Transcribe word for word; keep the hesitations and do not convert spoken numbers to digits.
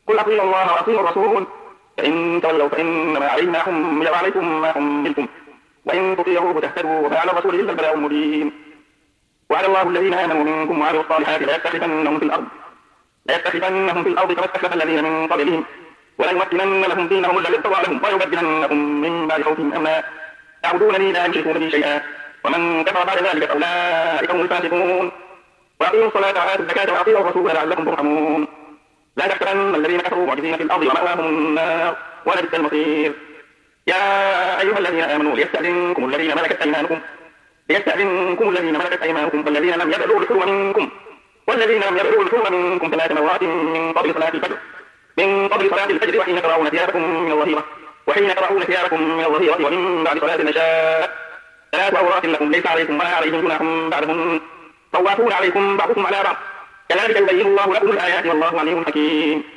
قل أطيعوا الله وأطيعوا الرسول فإن تولوا فإنما عليه ما حمل وعليكم ما حملتم وإن تطيعوه تهتدوا وما على الرسول إلا البلاغ المبين. وعلى الله الذين آمنوا منكم وعملوا الصالحات ليستخلفنهم في الأرض ليستخلفنهم في الأرض كما استخلف الذين من قبلهم وليمكنن لهم دينهم الذي ارتضى لهم ويبدلنهم من بعد خوفهم أمنا يعبدونني لا يشركون بي شيئا ومن كفر بعد ذلك فأولئك هم الفاسقون. وأقيموا الصلاة وآتوا الزكاة وأطيعوا الرسول لعلكم ترحمون. لا تحسبن الذين كفروا معجزين في الأرض ومأواهم النار ولبئس المصير. يا أيها الذين آمنوا ليستأذنكم الذين ملكت أيمانكم ليستأذنكم الذين ملكت أيمانكم والذين لم يبلغوا الحلم منكم والذين لم يبلغوا الحلم منكم ثلاث مرات من قبل صلاة الفجر من قبل صلاة الفجر وحين ترون ثيابكم من الظهيرة وحين ترون ثيابكم من الظهيرة ومن بعد صلاة العشاء ثلاث عورات لكم ليس عليكم ولا عليهم جناح بعدهم طوافون عليكم بعضكم على بعض كذلك يبين الله لكم الآيات والله عليم حكيم.